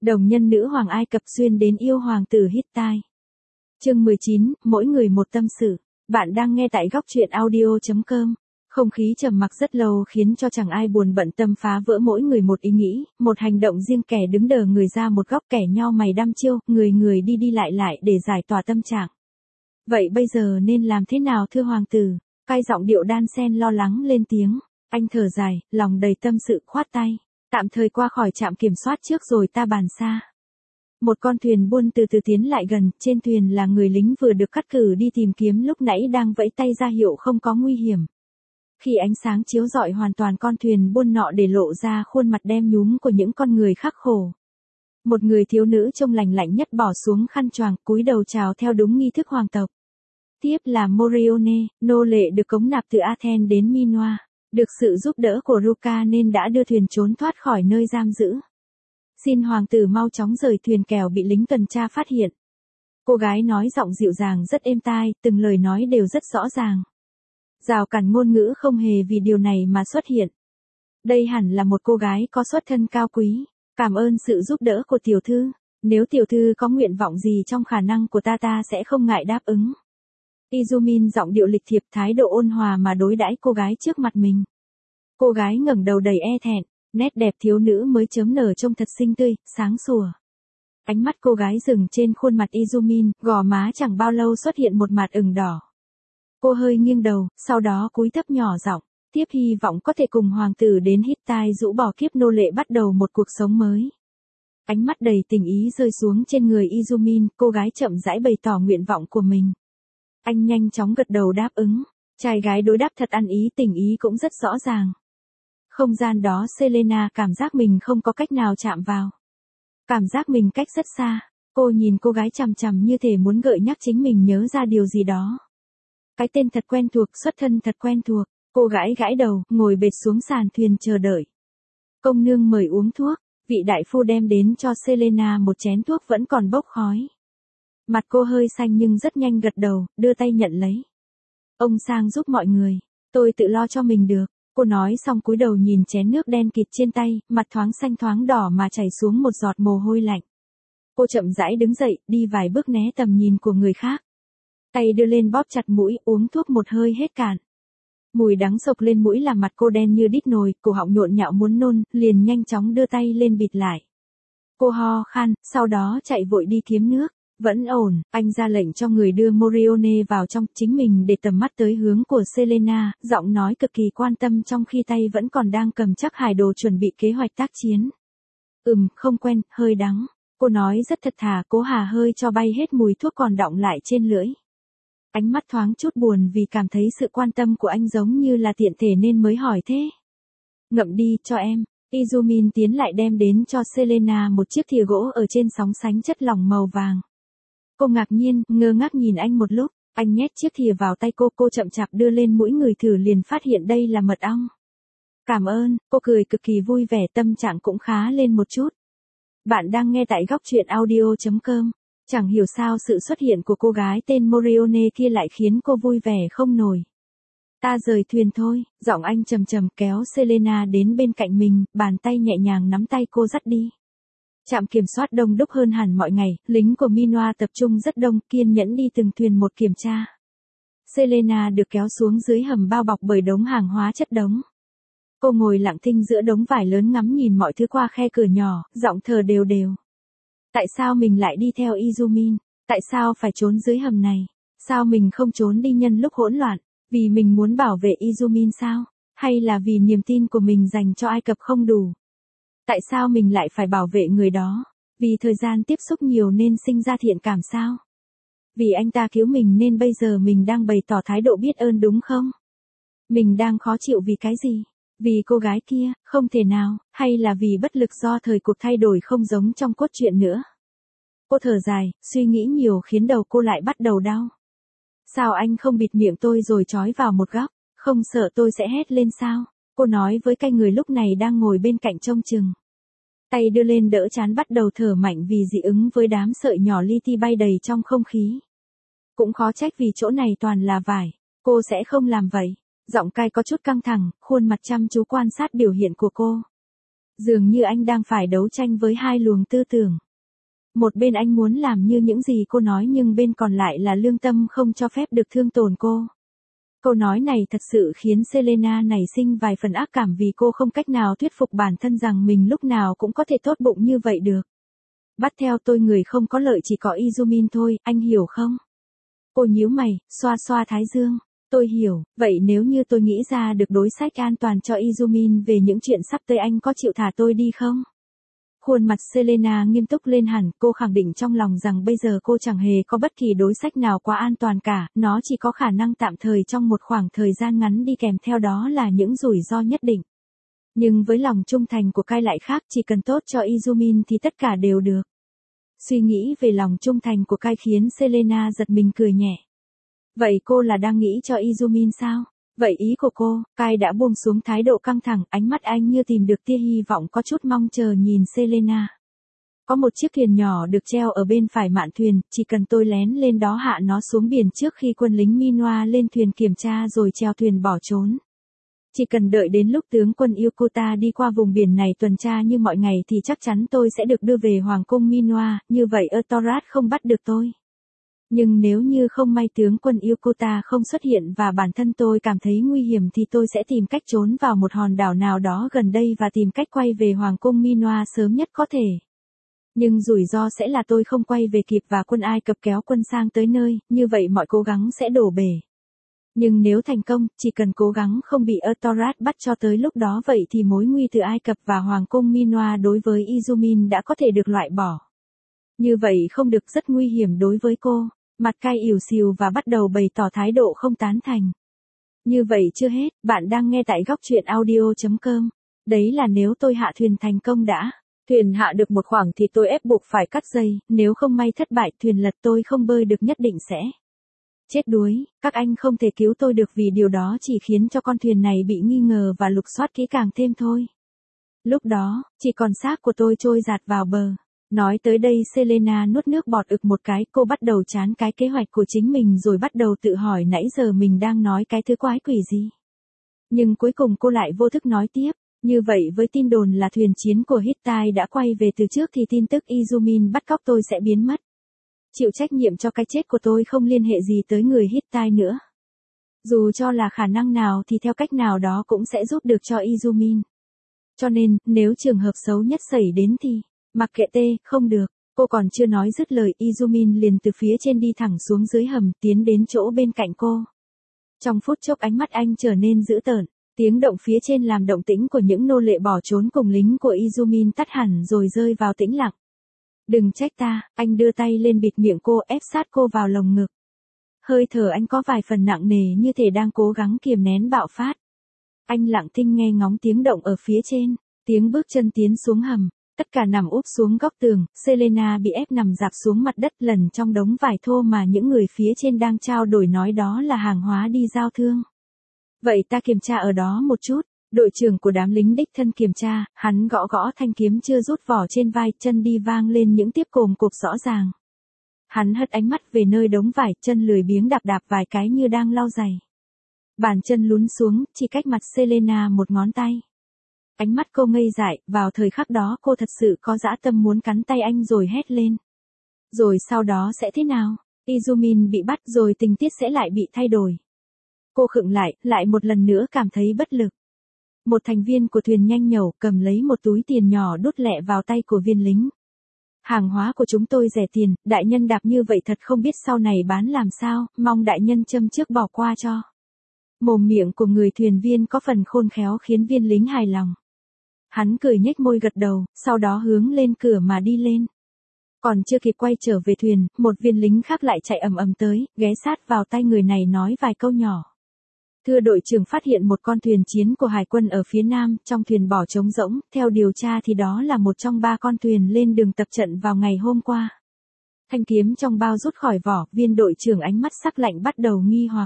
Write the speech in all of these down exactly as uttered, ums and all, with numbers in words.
Đồng nhân nữ hoàng Ai Cập xuyên đến yêu hoàng tử Hittite. Chương mười chín, mỗi người một tâm sự. Bạn đang nghe tại góc truyện audio chấm com. Không khí trầm mặc rất lâu khiến cho chẳng ai buồn bận tâm phá vỡ mỗi người một ý nghĩ, một hành động riêng, kẻ đứng đờ người ra một góc, kẻ nhao mày đăm chiêu, người người đi đi lại lại để giải tỏa tâm trạng. Vậy bây giờ nên làm thế nào thưa hoàng tử? Cai giọng điệu đan sen lo lắng lên tiếng. Anh thở dài, lòng đầy tâm sự, khoát tay. Tạm thời qua khỏi trạm kiểm soát trước rồi ta bàn xa. Một con thuyền buôn từ từ tiến lại gần, trên thuyền là người lính vừa được cắt cử đi tìm kiếm lúc nãy đang vẫy tay ra hiệu không có nguy hiểm. Khi ánh sáng chiếu rọi hoàn toàn con thuyền buôn nọ để lộ ra khuôn mặt đen nhúm của những con người khắc khổ. Một người thiếu nữ trông lành lạnh nhất bỏ xuống khăn choàng, cúi đầu chào theo đúng nghi thức hoàng tộc. Tiếp là Morione, nô lệ được cống nạp từ Athens đến Minoa. Được sự giúp đỡ của Ruka nên đã đưa thuyền trốn thoát khỏi nơi giam giữ. Xin hoàng tử mau chóng rời thuyền kẻo bị lính tuần tra phát hiện. Cô gái nói giọng dịu dàng rất êm tai, từng lời nói đều rất rõ ràng. Rào cản ngôn ngữ không hề vì điều này mà xuất hiện. Đây hẳn là một cô gái có xuất thân cao quý. Cảm ơn sự giúp đỡ của tiểu thư. Nếu tiểu thư có nguyện vọng gì trong khả năng của ta ta sẽ không ngại đáp ứng. Izumin giọng điệu lịch thiệp, thái độ ôn hòa mà đối đãi cô gái trước mặt mình. Cô gái ngẩng đầu đầy e thẹn, nét đẹp thiếu nữ mới chớm nở trông thật xinh tươi, sáng sủa. Ánh mắt cô gái dừng trên khuôn mặt Izumin, gò má chẳng bao lâu xuất hiện một mạt ửng đỏ. Cô hơi nghiêng đầu, sau đó cúi thấp nhỏ giọng, tiếp hy vọng có thể cùng hoàng tử đến Hittite rũ bỏ kiếp nô lệ bắt đầu một cuộc sống mới. Ánh mắt đầy tình ý rơi xuống trên người Izumin, cô gái chậm rãi bày tỏ nguyện vọng của mình. Anh nhanh chóng gật đầu đáp ứng. Trai gái đối đáp thật ăn ý, tình ý cũng rất rõ ràng. Không gian đó Selena cảm giác mình không có cách nào chạm vào. Cảm giác mình cách rất xa. Cô nhìn cô gái chằm chằm như thể muốn gợi nhắc chính mình nhớ ra điều gì đó. Cái tên thật quen thuộc, xuất thân thật quen thuộc. Cô gái gãi đầu, ngồi bệt xuống sàn thuyền chờ đợi. Công nương mời uống thuốc. Vị đại phu đem đến cho Selena một chén thuốc vẫn còn bốc khói. Mặt cô hơi xanh nhưng rất nhanh gật đầu, đưa tay nhận lấy. Ông sang giúp mọi người, tôi tự lo cho mình được. Cô nói xong cúi đầu nhìn chén nước đen kịt trên tay, mặt thoáng xanh thoáng đỏ mà chảy xuống một giọt mồ hôi lạnh. Cô chậm rãi đứng dậy, đi vài bước né tầm nhìn của người khác. Tay đưa lên bóp chặt mũi, uống thuốc một hơi hết cạn. Mùi đắng sộc lên mũi làm mặt cô đen như đít nồi, cổ họng nhộn nhạo muốn nôn, liền nhanh chóng đưa tay lên bịt lại. Cô ho khan, sau đó chạy vội đi kiếm nước. Vẫn ổn, anh ra lệnh cho người đưa Morione vào trong, chính mình để tầm mắt tới hướng của Selena, giọng nói cực kỳ quan tâm trong khi tay vẫn còn đang cầm chắc hải đồ chuẩn bị kế hoạch tác chiến. Ừm, không quen, hơi đắng. Cô nói rất thật thà, cố hà hơi cho bay hết mùi thuốc còn đọng lại trên lưỡi. Ánh mắt thoáng chút buồn vì cảm thấy sự quan tâm của anh giống như là tiện thể nên mới hỏi thế. Ngậm đi, cho em. Izumin tiến lại đem đến cho Selena một chiếc thìa gỗ ở trên sóng sánh chất lỏng màu vàng. Cô ngạc nhiên, ngơ ngác nhìn anh một lúc, anh nhét chiếc thìa vào tay cô, cô chậm chạp đưa lên mũi người thử liền phát hiện đây là mật ong. Cảm ơn, cô cười cực kỳ vui vẻ, tâm trạng cũng khá lên một chút. Bạn đang nghe tại góc truyện audio chấm com. Chẳng hiểu sao sự xuất hiện của cô gái tên Morione kia lại khiến cô vui vẻ không nổi. Ta rời thuyền thôi, giọng anh trầm trầm kéo Selena đến bên cạnh mình, bàn tay nhẹ nhàng nắm tay cô dắt đi. Trạm kiểm soát đông đúc hơn hẳn mọi ngày, lính của Minoa tập trung rất đông, kiên nhẫn đi từng thuyền một kiểm tra. Selena được kéo xuống dưới hầm bao bọc bởi đống hàng hóa chất đống. Cô ngồi lặng thinh giữa đống vải lớn ngắm nhìn mọi thứ qua khe cửa nhỏ, giọng thở đều đều. Tại sao mình lại đi theo Izumin? Tại sao phải trốn dưới hầm này? Sao mình không trốn đi nhân lúc hỗn loạn? Vì mình muốn bảo vệ Izumin sao? Hay là vì niềm tin của mình dành cho Ai Cập không đủ? Tại sao mình lại phải bảo vệ người đó? Vì thời gian tiếp xúc nhiều nên sinh ra thiện cảm sao? Vì anh ta cứu mình nên bây giờ mình đang bày tỏ thái độ biết ơn đúng không? Mình đang khó chịu vì cái gì? Vì cô gái kia, không thể nào, hay là vì bất lực do thời cuộc thay đổi không giống trong cốt truyện nữa? Cô thở dài, suy nghĩ nhiều khiến đầu cô lại bắt đầu đau. Sao anh không bịt miệng tôi rồi trói vào một góc? Không sợ tôi sẽ hét lên sao? Cô nói với cái người lúc này đang ngồi bên cạnh trông chừng. Tay đưa lên đỡ trán bắt đầu thở mạnh vì dị ứng với đám sợi nhỏ li ti bay đầy trong không khí. Cũng khó trách vì chỗ này toàn là vải. Cô sẽ không làm vậy. Giọng cai có chút căng thẳng, khuôn mặt chăm chú quan sát biểu hiện của cô. Dường như anh đang phải đấu tranh với hai luồng tư tưởng. Một bên anh muốn làm như những gì cô nói nhưng bên còn lại là lương tâm không cho phép được thương tổn cô. Câu nói này thật sự khiến Selena nảy sinh vài phần ác cảm vì cô không cách nào thuyết phục bản thân rằng mình lúc nào cũng có thể tốt bụng như vậy được. Bắt theo tôi người không có lợi chỉ có Izumin thôi, anh hiểu không? Cô nhíu mày, xoa xoa thái dương. Tôi hiểu, vậy nếu như tôi nghĩ ra được đối sách an toàn cho Izumin về những chuyện sắp tới anh có chịu thả tôi đi không? Khuôn mặt Selena nghiêm túc lên hẳn, cô khẳng định trong lòng rằng bây giờ cô chẳng hề có bất kỳ đối sách nào quá an toàn cả, nó chỉ có khả năng tạm thời trong một khoảng thời gian ngắn đi kèm theo đó là những rủi ro nhất định. Nhưng với lòng trung thành của Kai lại khác, chỉ cần tốt cho Izumin thì tất cả đều được. Suy nghĩ về lòng trung thành của Kai khiến Selena giật mình cười nhẹ. Vậy cô là đang nghĩ cho Izumin sao? Vậy ý của cô, Kai đã buông xuống thái độ căng thẳng, ánh mắt anh như tìm được tia hy vọng có chút mong chờ nhìn Selena. Có một chiếc thuyền nhỏ được treo ở bên phải mạn thuyền, chỉ cần tôi lén lên đó hạ nó xuống biển trước khi quân lính Minoa lên thuyền kiểm tra rồi treo thuyền bỏ trốn. Chỉ cần đợi đến lúc tướng quân Yokota đi qua vùng biển này tuần tra như mọi ngày thì chắc chắn tôi sẽ được đưa về Hoàng cung Minoa, như vậy Euthorat không bắt được tôi. Nhưng nếu như không may tướng quân Yokota không xuất hiện và bản thân tôi cảm thấy nguy hiểm thì tôi sẽ tìm cách trốn vào một hòn đảo nào đó gần đây và tìm cách quay về Hoàng cung Minoa sớm nhất có thể. Nhưng rủi ro sẽ là tôi không quay về kịp và quân Ai Cập kéo quân sang tới nơi, như vậy mọi cố gắng sẽ đổ bể. Nhưng nếu thành công, chỉ cần cố gắng không bị Euthorat bắt cho tới lúc đó vậy thì mối nguy từ Ai Cập và Hoàng cung Minoa đối với Izumin đã có thể được loại bỏ. Như vậy không được rất nguy hiểm đối với cô. Mặt Kai ỉu xìu và bắt đầu bày tỏ thái độ không tán thành. Như vậy chưa hết, bạn đang nghe tại góc truyện audio chấm com. Đấy là nếu tôi hạ thuyền thành công đã. Thuyền hạ được một khoảng thì tôi ép buộc phải cắt dây, nếu không may thất bại thuyền lật tôi không bơi được nhất định sẽ chết đuối. Các anh không thể cứu tôi được vì điều đó chỉ khiến cho con thuyền này bị nghi ngờ và lục soát kỹ càng thêm thôi. Lúc đó, chỉ còn xác của tôi trôi dạt vào bờ. Nói tới đây Selena nuốt nước bọt ực một cái, cô bắt đầu chán cái kế hoạch của chính mình rồi bắt đầu tự hỏi nãy giờ mình đang nói cái thứ quái quỷ gì. Nhưng cuối cùng cô lại vô thức nói tiếp, như vậy với tin đồn là thuyền chiến của Hittite đã quay về từ trước thì tin tức Izumin bắt cóc tôi sẽ biến mất. Chịu trách nhiệm cho cái chết của tôi không liên hệ gì tới người Hittite nữa. Dù cho là khả năng nào thì theo cách nào đó cũng sẽ giúp được cho Izumin. Cho nên, nếu trường hợp xấu nhất xảy đến thì... Mặc kệ tê, không được, cô còn chưa nói dứt lời Izumin liền từ phía trên đi thẳng xuống dưới hầm tiến đến chỗ bên cạnh cô. Trong phút chốc ánh mắt anh trở nên dữ tợn, tiếng động phía trên làm động tĩnh của những nô lệ bỏ trốn cùng lính của Izumin tắt hẳn rồi rơi vào tĩnh lặng. Đừng trách ta, anh đưa tay lên bịt miệng cô ép sát cô vào lồng ngực. Hơi thở anh có vài phần nặng nề như thể đang cố gắng kiềm nén bạo phát. Anh lặng thinh nghe ngóng tiếng động ở phía trên, tiếng bước chân tiến xuống hầm. Tất cả nằm úp xuống góc tường, Selena bị ép nằm dạp xuống mặt đất lần trong đống vải thô mà những người phía trên đang trao đổi nói đó là hàng hóa đi giao thương. Vậy ta kiểm tra ở đó một chút, đội trưởng của đám lính đích thân kiểm tra, hắn gõ gõ thanh kiếm chưa rút vỏ trên vai, chân đi vang lên những tiếp cồm cộp rõ ràng. Hắn hất ánh mắt về nơi đống vải, chân lười biếng đạp đạp vài cái như đang lau giày. Bàn chân lún xuống, chỉ cách mặt Selena một ngón tay. Ánh mắt cô ngây dại, vào thời khắc đó cô thật sự có dã tâm muốn cắn tay anh rồi hét lên. Rồi sau đó sẽ thế nào? Izumin bị bắt rồi tình tiết sẽ lại bị thay đổi. Cô khựng lại, lại một lần nữa cảm thấy bất lực. Một thành viên của thuyền nhanh nhẩu cầm lấy một túi tiền nhỏ đút lẹ vào tay của viên lính. Hàng hóa của chúng tôi rẻ tiền, đại nhân đạp như vậy thật không biết sau này bán làm sao, mong đại nhân châm trước bỏ qua cho. Mồm miệng của người thuyền viên có phần khôn khéo khiến viên lính hài lòng. Hắn cười nhếch môi gật đầu, sau đó hướng lên cửa mà đi lên. Còn chưa kịp quay trở về thuyền, một viên lính khác lại chạy ầm ầm tới, ghé sát vào tay người này nói vài câu nhỏ. Thưa đội trưởng, phát hiện một con thuyền chiến của hải quân ở phía nam, trong thuyền bỏ trống rỗng, theo điều tra thì đó là một trong ba con thuyền lên đường tập trận vào ngày hôm qua. Thanh kiếm trong bao rút khỏi vỏ, viên đội trưởng ánh mắt sắc lạnh bắt đầu nghi hoặc.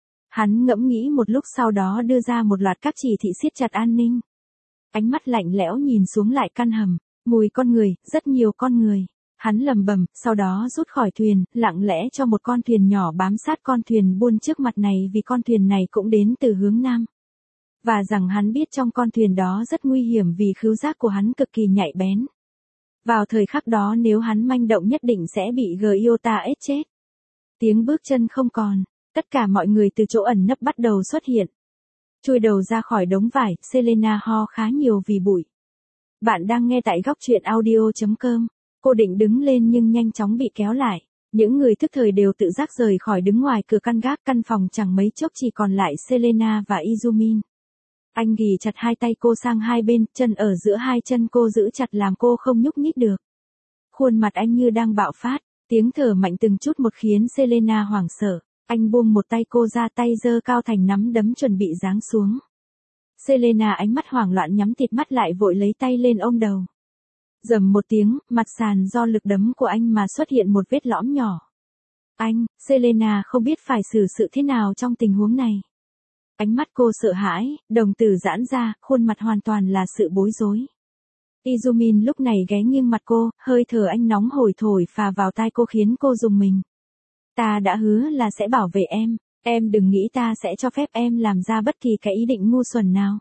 Hắn ngẫm nghĩ một lúc sau đó đưa ra một loạt các chỉ thị siết chặt an ninh. Ánh mắt lạnh lẽo nhìn xuống lại căn hầm, mùi con người, rất nhiều con người. Hắn lầm bầm, sau đó rút khỏi thuyền, lặng lẽ cho một con thuyền nhỏ bám sát con thuyền buôn trước mặt này vì con thuyền này cũng đến từ hướng nam. Và rằng hắn biết trong con thuyền đó rất nguy hiểm vì khứu giác của hắn cực kỳ nhạy bén. Vào thời khắc đó nếu hắn manh động nhất định sẽ bị Giota ết chết. Tiếng bước chân không còn, tất cả mọi người từ chỗ ẩn nấp bắt đầu xuất hiện. Chui đầu ra khỏi đống vải, Selena ho khá nhiều vì bụi. Bạn đang nghe tại góc truyện audio chấm com. Cô định đứng lên nhưng nhanh chóng bị kéo lại. Những người thức thời đều tự giác rời khỏi đứng ngoài cửa căn gác, căn phòng chẳng mấy chốc chỉ còn lại Selena và Izumin. Anh ghì chặt hai tay cô sang hai bên, chân ở giữa hai chân cô giữ chặt làm cô không nhúc nhích được. Khuôn mặt anh như đang bạo phát, tiếng thở mạnh từng chút một khiến Selena hoảng sợ. Anh buông một tay cô ra, tay giơ cao thành nắm đấm chuẩn bị giáng xuống. Selena ánh mắt hoảng loạn nhắm tịt mắt lại vội lấy tay lên ôm đầu. Rầm một tiếng, mặt sàn do lực đấm của anh mà xuất hiện một vết lõm nhỏ. Anh, Selena không biết phải xử sự thế nào trong tình huống này. Ánh mắt cô sợ hãi, đồng tử giãn ra, khuôn mặt hoàn toàn là sự bối rối. Izumin lúc này ghé nghiêng mặt cô, hơi thở anh nóng hổi thổi phà vào tai cô khiến cô rùng mình. Ta đã hứa là sẽ bảo vệ em, em đừng nghĩ ta sẽ cho phép em làm ra bất kỳ cái ý định ngu xuẩn nào.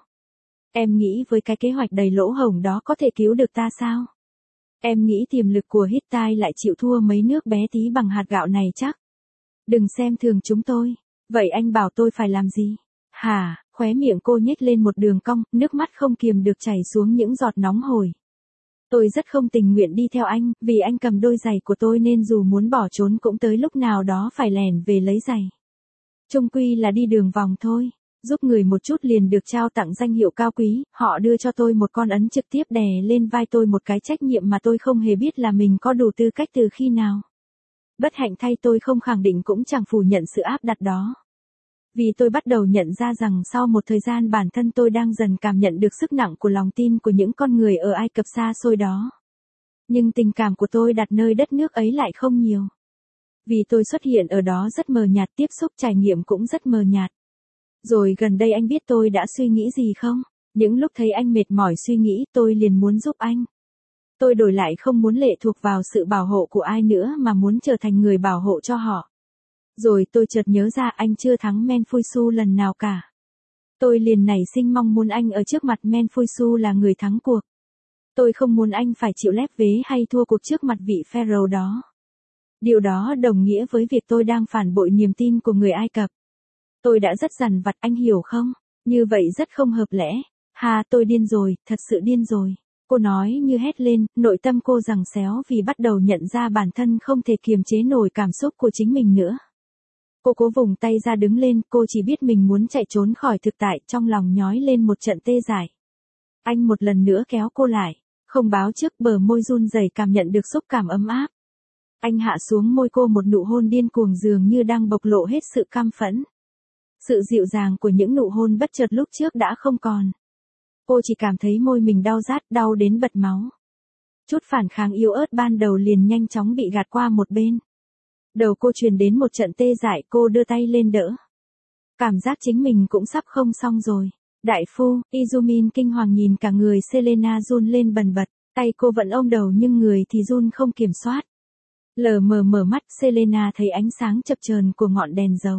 Em nghĩ với cái kế hoạch đầy lỗ hổng đó có thể cứu được ta sao? Em nghĩ tiềm lực của Hittite lại chịu thua mấy nước bé tí bằng hạt gạo này chắc. Đừng xem thường chúng tôi. Vậy anh bảo tôi phải làm gì? Hả, khóe miệng cô nhếch lên một đường cong, nước mắt không kiềm được chảy xuống những giọt nóng hổi. Tôi rất không tình nguyện đi theo anh, vì anh cầm đôi giày của tôi nên dù muốn bỏ trốn cũng tới lúc nào đó phải lẻn về lấy giày. Chung quy là đi đường vòng thôi. Giúp người một chút liền được trao tặng danh hiệu cao quý, họ đưa cho tôi một con ấn trực tiếp đè lên vai tôi một cái trách nhiệm mà tôi không hề biết là mình có đủ tư cách từ khi nào. Bất hạnh thay tôi không khẳng định cũng chẳng phủ nhận sự áp đặt đó. Vì tôi bắt đầu nhận ra rằng sau một thời gian bản thân tôi đang dần cảm nhận được sức nặng của lòng tin của những con người ở Ai Cập xa xôi đó. Nhưng tình cảm của tôi đặt nơi đất nước ấy lại không nhiều. Vì tôi xuất hiện ở đó rất mờ nhạt, tiếp xúc trải nghiệm cũng rất mờ nhạt. Rồi gần đây anh biết tôi đã suy nghĩ gì không? Những lúc thấy anh mệt mỏi suy nghĩ tôi liền muốn giúp anh. Tôi đổi lại không muốn lệ thuộc vào sự bảo hộ của ai nữa mà muốn trở thành người bảo hộ cho họ. Rồi tôi chợt nhớ ra anh chưa thắng Menfusu lần nào cả. Tôi liền nảy sinh mong muốn anh ở trước mặt Menfusu là người thắng cuộc. Tôi không muốn anh phải chịu lép vế hay thua cuộc trước mặt vị Pharaoh đó. Điều đó đồng nghĩa với việc tôi đang phản bội niềm tin của người Ai Cập. Tôi đã rất dằn vặt, anh hiểu không? Như vậy rất không hợp lẽ. Hà, tôi điên rồi, thật sự điên rồi. Cô nói như hét lên, nội tâm cô giằng xéo vì bắt đầu nhận ra bản thân không thể kiềm chế nổi cảm xúc của chính mình nữa. Cô cố vùng tay ra đứng lên, cô chỉ biết mình muốn chạy trốn khỏi thực tại, trong lòng nhói lên một trận tê dại. Anh một lần nữa kéo cô lại, không báo trước, bờ môi run rẩy cảm nhận được xúc cảm ấm áp. Anh hạ xuống môi cô một nụ hôn điên cuồng dường như đang bộc lộ hết sự căm phẫn. Sự dịu dàng của những nụ hôn bất chợt lúc trước đã không còn. Cô chỉ cảm thấy môi mình đau rát, đau đến bật máu. Chút phản kháng yếu ớt ban đầu liền nhanh chóng bị gạt qua một bên. Đầu cô truyền đến một trận tê dại, cô đưa tay lên đỡ. Cảm giác chính mình cũng sắp không xong rồi. Đại phu, Izumin kinh hoàng nhìn cả người Selena run lên bần bật, tay cô vẫn ôm đầu nhưng người thì run không kiểm soát. Lờ mờ mở mắt, Selena thấy ánh sáng chập chờn của ngọn đèn dầu.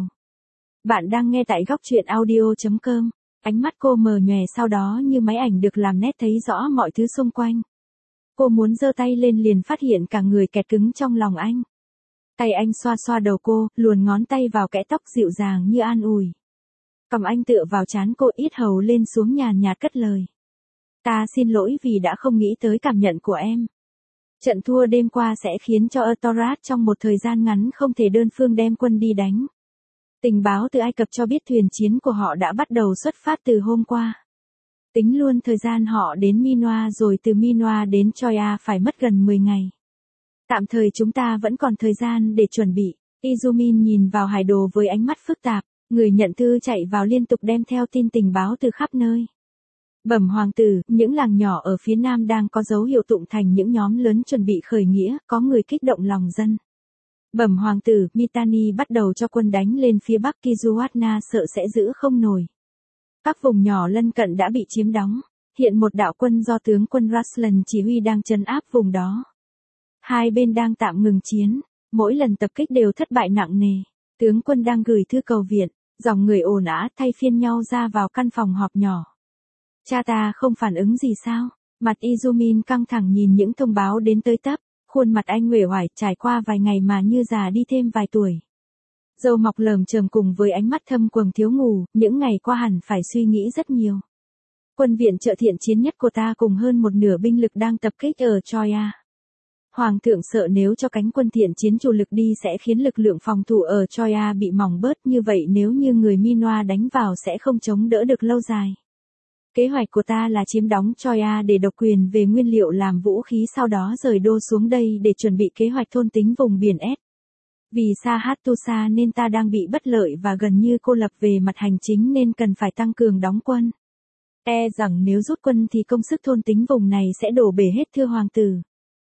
Bạn đang nghe tại góc truyện audio chấm com. Ánh mắt cô mờ nhòe sau đó như máy ảnh được làm nét thấy rõ mọi thứ xung quanh. Cô muốn giơ tay lên liền phát hiện cả người kẹt cứng trong lòng anh. Tay anh xoa xoa đầu cô, luồn ngón tay vào kẽ tóc dịu dàng như an ủi. Cầm anh tựa vào trán cô, yết hầu lên xuống nhàn nhạt cất lời. Ta xin lỗi vì đã không nghĩ tới cảm nhận của em. Trận thua đêm qua sẽ khiến cho Etorat trong một thời gian ngắn không thể đơn phương đem quân đi đánh. Tình báo từ Ai Cập cho biết thuyền chiến của họ đã bắt đầu xuất phát từ hôm qua. Tính luôn thời gian họ đến Minoa rồi từ Minoa đến Troia phải mất gần mười ngày. Tạm thời chúng ta vẫn còn thời gian để chuẩn bị. Izumin nhìn vào hải đồ với ánh mắt phức tạp, người nhận thư chạy vào liên tục đem theo tin tình báo từ khắp nơi. Bẩm hoàng tử, những làng nhỏ ở phía nam đang có dấu hiệu tụng thành những nhóm lớn chuẩn bị khởi nghĩa, có người kích động lòng dân. Bẩm hoàng tử, Mitanni bắt đầu cho quân đánh lên phía bắc, Kizuatna sợ sẽ giữ không nổi. Các vùng nhỏ lân cận đã bị chiếm đóng, hiện một đạo quân do tướng quân Ruslan chỉ huy đang trấn áp vùng đó. Hai bên đang tạm ngừng chiến, mỗi lần tập kích đều thất bại nặng nề. Tướng quân đang gửi thư cầu viện, Dòng người ồn ào thay phiên nhau ra vào căn phòng họp nhỏ. Cha ta không phản ứng gì sao? Mặt Izumin căng thẳng nhìn những thông báo đến tới tấp, khuôn mặt anh uể oải trải qua vài ngày mà như già đi thêm vài tuổi. Râu mọc lởm chởm cùng với ánh mắt thâm quầng thiếu ngủ, những ngày qua hẳn phải suy nghĩ rất nhiều. Quân viện trợ thiện chiến nhất của ta cùng hơn một nửa binh lực đang tập kích ở Troya. Hoàng thượng sợ nếu cho cánh quân thiện chiến chủ lực đi sẽ khiến lực lượng phòng thủ ở Troya bị mỏng bớt, như vậy nếu như người Minoa đánh vào sẽ không chống đỡ được lâu dài. Kế hoạch của ta là chiếm đóng Troya để độc quyền về nguyên liệu làm vũ khí, sau đó rời đô xuống đây để chuẩn bị kế hoạch thôn tính vùng biển S. Vì xa Hattusa nên ta đang bị bất lợi và gần như cô lập về mặt hành chính nên cần phải tăng cường đóng quân. E rằng nếu rút quân thì công sức thôn tính vùng này sẽ đổ bể hết thưa hoàng tử.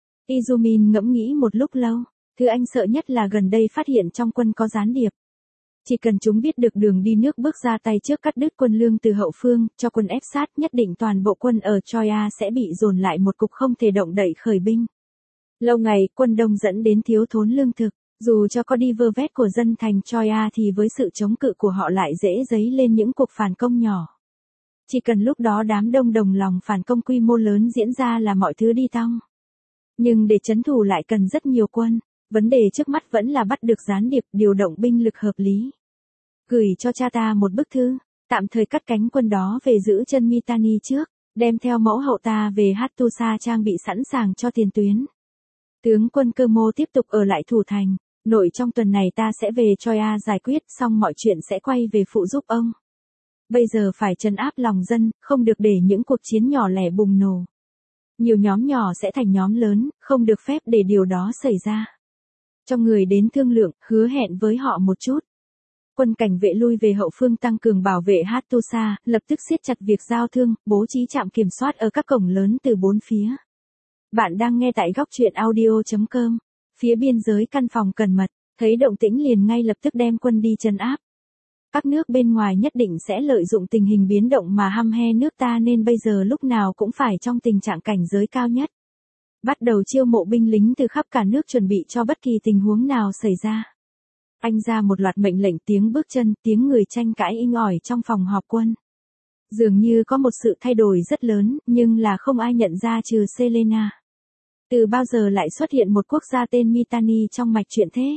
Izumin ngẫm nghĩ một lúc lâu, thứ anh sợ nhất là gần đây phát hiện trong quân có gián điệp. Chỉ cần chúng biết được đường đi nước bước ra tay trước cắt đứt quân lương từ hậu phương, cho quân ép sát, nhất định toàn bộ quân ở Troya sẽ bị dồn lại một cục không thể động đậy khởi binh. Lâu ngày, quân đông dẫn đến thiếu thốn lương thực, dù cho có đi vơ vét của dân thành Troya thì với sự chống cự của họ lại dễ dấy lên những cuộc phản công nhỏ. Chỉ cần lúc đó đám đông đồng lòng phản công quy mô lớn diễn ra là mọi thứ đi tong. Nhưng để trấn thủ lại cần rất nhiều quân, vấn đề trước mắt vẫn là bắt được gián điệp, điều động binh lực hợp lý. Gửi cho cha ta một bức thư, tạm thời cắt cánh quân đó về giữ chân Mitanni trước, đem theo mẫu hậu ta về Hattusa trang bị sẵn sàng cho tiền tuyến. Tướng quân Cơ Mô tiếp tục ở lại thủ thành, nội trong tuần này ta sẽ về Troya giải quyết xong mọi chuyện sẽ quay về phụ giúp ông. Bây giờ phải trấn áp lòng dân, không được để những cuộc chiến nhỏ lẻ bùng nổ. Nhiều nhóm nhỏ sẽ thành nhóm lớn, không được phép để điều đó xảy ra. Cho người đến thương lượng, hứa hẹn với họ một chút. Quân cảnh vệ lui về hậu phương tăng cường bảo vệ Hattusa, lập tức siết chặt việc giao thương, bố trí trạm kiểm soát ở các cổng lớn từ bốn phía. Bạn đang nghe tại góc truyện audio chấm com. Phía biên giới căn phòng cẩn mật, thấy động tĩnh liền ngay lập tức đem quân đi trấn áp. Các nước bên ngoài nhất định sẽ lợi dụng tình hình biến động mà hăm he nước ta nên bây giờ lúc nào cũng phải trong tình trạng cảnh giới cao nhất. Bắt đầu chiêu mộ binh lính từ khắp cả nước chuẩn bị cho bất kỳ tình huống nào xảy ra. Anh ra một loạt mệnh lệnh, tiếng bước chân, tiếng người tranh cãi inh ỏi trong phòng họp quân. Dường như có một sự thay đổi rất lớn, nhưng là không ai nhận ra trừ Selena. Từ bao giờ lại xuất hiện một quốc gia tên Mitanni trong mạch truyện thế?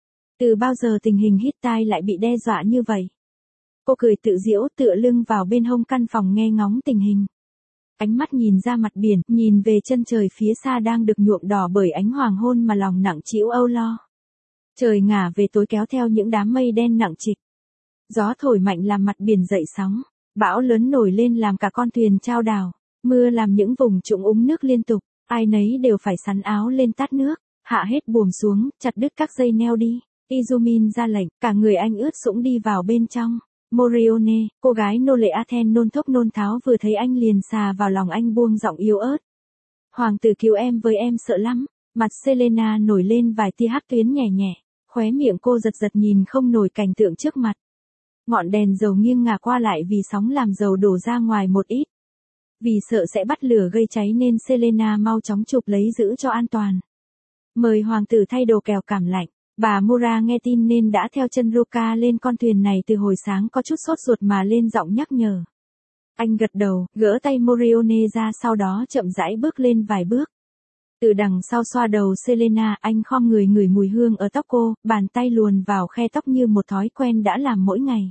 Từ bao giờ tình hình Hittite lại bị đe dọa như vậy? Cô cười tự giễu, tựa lưng vào bên hông căn phòng nghe ngóng tình hình. Ánh mắt nhìn ra mặt biển, nhìn về chân trời phía xa đang được nhuộm đỏ bởi ánh hoàng hôn mà lòng nặng trĩu âu lo. Trời ngả về tối kéo theo những đám mây đen nặng trịch. Gió thổi mạnh làm mặt biển dậy sóng, bão lớn nổi lên làm cả con thuyền chao đảo, mưa làm những vùng trũng úng nước liên tục, ai nấy đều phải sắn áo lên tát nước, hạ hết buồm xuống, chặt đứt các dây neo đi. Izumin ra lệnh, cả người anh ướt sũng đi vào bên trong. Morione, cô gái nô lệ Athens nôn thốc nôn tháo vừa thấy anh liền xà vào lòng anh buông giọng yếu ớt. Hoàng tử cứu em với, em sợ lắm. Mặt Selena nổi lên vài tia hắc tuyến nhẹ nhẹ, khóe miệng cô giật giật nhìn không nổi cảnh tượng trước mặt. Ngọn đèn dầu nghiêng ngả qua lại vì sóng làm dầu đổ ra ngoài một ít. Vì sợ sẽ bắt lửa gây cháy nên Selena mau chóng chụp lấy giữ cho an toàn. Mời hoàng tử thay đồ kèo cảm lạnh. Bà Mura nghe tin nên đã theo chân Ruka lên con thuyền này từ hồi sáng, có chút sốt ruột mà lên giọng nhắc nhở. Anh gật đầu, gỡ tay Morione ra, sau đó chậm rãi bước lên vài bước. Từ đằng sau xoa đầu Selena, anh khom người ngửi mùi hương ở tóc cô, bàn tay luồn vào khe tóc như một thói quen đã làm mỗi ngày.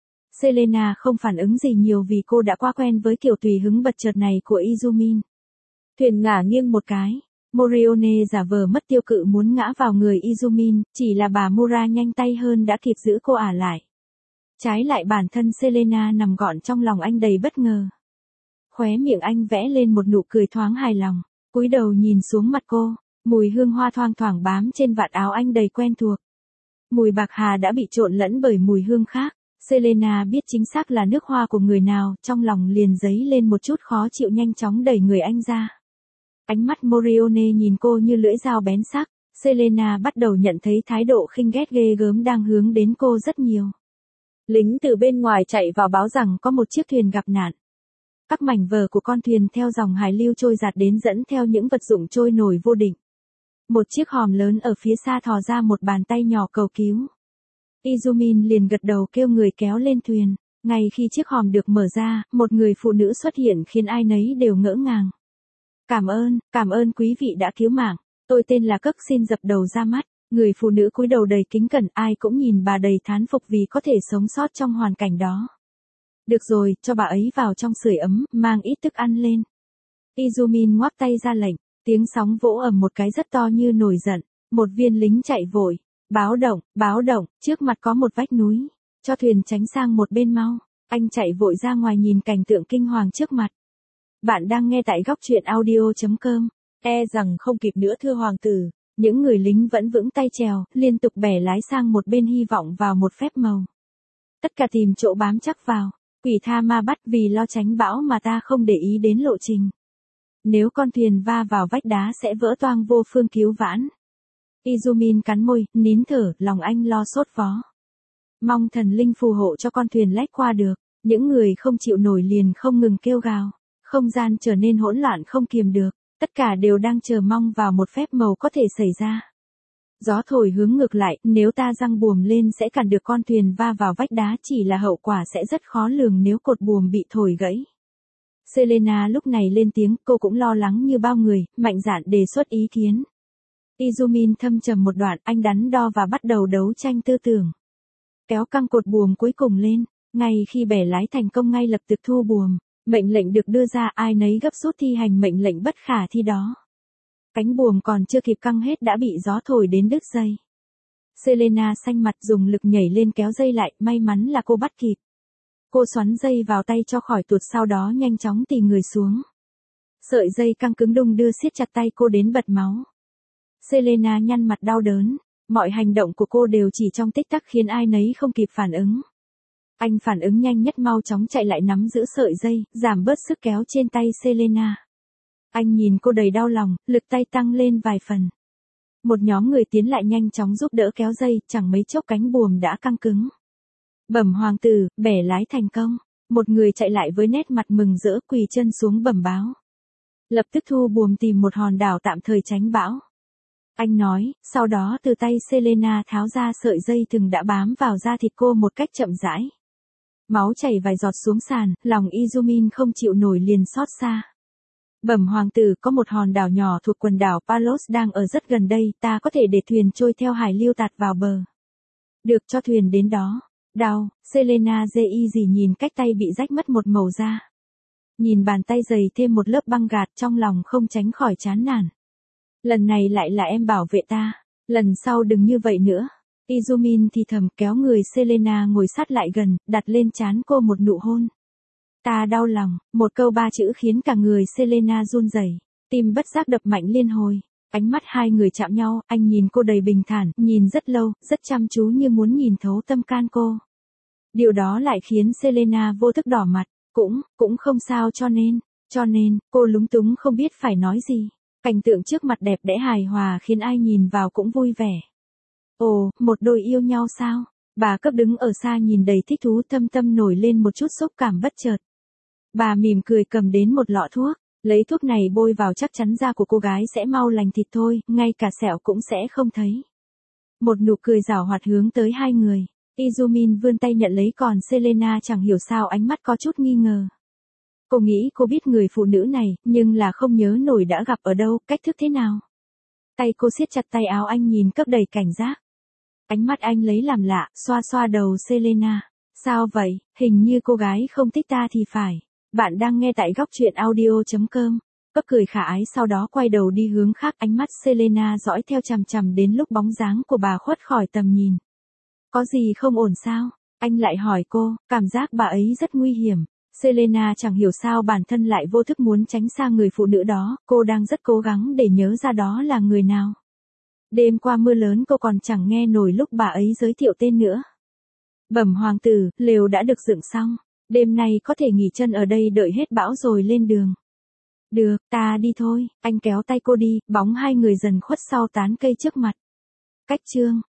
Selena không phản ứng gì nhiều vì cô đã qua quen với kiểu tùy hứng bật chợt này của Izumin. Thuyền ngả nghiêng một cái. Morione giả vờ mất tiêu cự muốn ngã vào người Izumin, chỉ là bà Mura nhanh tay hơn đã kịp giữ cô ả lại. Trái lại bản thân Selena nằm gọn trong lòng anh đầy bất ngờ. Khóe miệng anh vẽ lên một nụ cười thoáng hài lòng, cúi đầu nhìn xuống mặt cô, mùi hương hoa thoang thoảng bám trên vạt áo anh đầy quen thuộc. Mùi bạc hà đã bị trộn lẫn bởi mùi hương khác, Selena biết chính xác là nước hoa của người nào, trong lòng liền dấy lên một chút khó chịu, nhanh chóng đẩy người anh ra. Ánh mắt Morione nhìn cô như lưỡi dao bén sắc, Selena bắt đầu nhận thấy thái độ khinh ghét ghê gớm đang hướng đến cô rất nhiều. Lính từ bên ngoài chạy vào báo rằng có một chiếc thuyền gặp nạn. Các mảnh vỡ của con thuyền theo dòng hải lưu trôi dạt đến dẫn theo những vật dụng trôi nổi vô định. Một chiếc hòm lớn ở phía xa thò ra một bàn tay nhỏ cầu cứu. Izumin liền gật đầu kêu người kéo lên thuyền. Ngay khi chiếc hòm được mở ra, một người phụ nữ xuất hiện khiến ai nấy đều ngỡ ngàng. Cảm ơn, cảm ơn quý vị đã cứu mạng. Tôi tên là Cức, xin dập đầu ra mắt. Người phụ nữ cúi đầu đầy kính cẩn, ai cũng nhìn bà đầy thán phục vì có thể sống sót trong hoàn cảnh đó. Được rồi, cho bà ấy vào trong sưởi ấm, mang ít thức ăn lên. Izumin ngoắc tay ra lệnh, tiếng sóng vỗ ầm một cái rất to như nổi giận. Một viên lính chạy vội. Báo động, báo động, trước mặt có một vách núi. Cho thuyền tránh sang một bên mau. Anh chạy vội ra ngoài nhìn cảnh tượng kinh hoàng trước mặt. Bạn đang nghe tại góc truyện audio chấm com. E rằng không kịp nữa thưa hoàng tử. Những người lính vẫn vững tay chèo, liên tục bẻ lái sang một bên hy vọng vào một phép màu. Tất cả tìm chỗ bám chắc vào. Quỷ tha ma bắt, vì lo tránh bão mà ta không để ý đến lộ trình. Nếu con thuyền va vào vách đá sẽ vỡ toang, vô phương cứu vãn. Izumin cắn môi, nín thở, lòng anh lo sốt vó. Mong thần linh phù hộ cho con thuyền lách qua được. Những người không chịu nổi liền không ngừng kêu gào. Không gian trở nên hỗn loạn không kiềm được. Tất cả đều đang chờ mong vào một phép màu có thể xảy ra. Gió thổi hướng ngược lại, nếu ta giăng buồm lên sẽ cản được con thuyền va vào vách đá, chỉ là hậu quả sẽ rất khó lường nếu cột buồm bị thổi gãy. Selena lúc này lên tiếng, cô cũng lo lắng như bao người, mạnh dạn đề xuất ý kiến. Izumin thâm trầm một đoạn, anh đắn đo và bắt đầu đấu tranh tư tưởng. Kéo căng cột buồm cuối cùng lên, ngay khi bẻ lái thành công ngay lập tức thu buồm. Mệnh lệnh được đưa ra, ai nấy gấp rút thi hành mệnh lệnh bất khả thi đó. Cánh buồm còn chưa kịp căng hết đã bị gió thổi đến đứt dây. Selena xanh mặt dùng lực nhảy lên kéo dây lại, may mắn là cô bắt kịp. Cô xoắn dây vào tay cho khỏi tuột, sau đó nhanh chóng tì người xuống. Sợi dây căng cứng đung đưa siết chặt tay cô đến bật máu. Selena nhăn mặt đau đớn, mọi hành động của cô đều chỉ trong tích tắc khiến ai nấy không kịp phản ứng. Anh phản ứng nhanh nhất, mau chóng chạy lại nắm giữ sợi dây, giảm bớt sức kéo trên tay Selena. Anh nhìn cô đầy đau lòng, lực tay tăng lên vài phần. Một nhóm người tiến lại nhanh chóng giúp đỡ kéo dây, chẳng mấy chốc cánh buồm đã căng cứng. Bẩm hoàng tử, bẻ lái thành công. Một người chạy lại với nét mặt mừng rỡ, quỳ chân xuống bẩm báo. Lập tức thu buồm tìm một hòn đảo tạm thời tránh bão. Anh nói, sau đó từ tay Selena tháo ra sợi dây thừng đã bám vào da thịt cô một cách chậm rãi. Máu chảy vài giọt xuống sàn, lòng Izumin không chịu nổi liền xót xa. Bẩm hoàng tử, có một hòn đảo nhỏ thuộc quần đảo Palos đang ở rất gần đây, ta có thể để thuyền trôi theo hải lưu tạt vào bờ. Được, cho thuyền đến đó. Đau, Selena dê gì nhìn cách tay bị rách mất một màu da. Nhìn bàn tay dày thêm một lớp băng gạt, trong lòng không tránh khỏi chán nản. Lần này lại là em bảo vệ ta, lần sau đừng như vậy nữa. Izumin thì thầm kéo người Selena ngồi sát lại gần, đặt lên trán cô một nụ hôn. Ta đau lòng, một câu ba chữ khiến cả người Selena run rẩy, tim bất giác đập mạnh liên hồi. Ánh mắt hai người chạm nhau, anh nhìn cô đầy bình thản, nhìn rất lâu, rất chăm chú như muốn nhìn thấu tâm can cô. Điều đó lại khiến Selena vô thức đỏ mặt, cũng, cũng không sao cho nên, cho nên, cô lúng túng không biết phải nói gì. Cảnh tượng trước mặt đẹp đẽ hài hòa khiến ai nhìn vào cũng vui vẻ. Ồ, một đôi yêu nhau sao? Bà Cấp đứng ở xa nhìn đầy thích thú, thâm tâm nổi lên một chút xúc cảm bất chợt. Bà mỉm cười cầm đến một lọ thuốc, lấy thuốc này bôi vào chắc chắn da của cô gái sẽ mau lành thịt thôi, ngay cả sẹo cũng sẽ không thấy. Một nụ cười giảo hoạt hướng tới hai người, Izumin vươn tay nhận lấy, còn Selena chẳng hiểu sao ánh mắt có chút nghi ngờ. Cô nghĩ cô biết người phụ nữ này, nhưng là không nhớ nổi đã gặp ở đâu, cách thức thế nào. Tay cô siết chặt tay áo anh, nhìn Cấp đầy cảnh giác. Ánh mắt anh lấy làm lạ, xoa xoa đầu Selena. Sao vậy, hình như cô gái không thích ta thì phải. Bạn đang nghe tại góc truyện audio chấm com. Cấp cười khả ái, sau đó quay đầu đi hướng khác, ánh mắt Selena dõi theo chằm chằm đến lúc bóng dáng của bà khuất khỏi tầm nhìn. Có gì không ổn sao? Anh lại hỏi cô, cảm giác bà ấy rất nguy hiểm. Selena chẳng hiểu sao bản thân lại vô thức muốn tránh xa người phụ nữ đó, cô đang rất cố gắng để nhớ ra đó là người nào. Đêm qua mưa lớn cô còn chẳng nghe nổi lúc bà ấy giới thiệu tên nữa. Bẩm hoàng tử, lều đã được dựng xong, đêm nay có thể nghỉ chân ở đây đợi hết bão rồi lên đường. Được, ta đi thôi, anh kéo tay cô đi, bóng hai người dần khuất sau tán cây trước mặt. Cách chương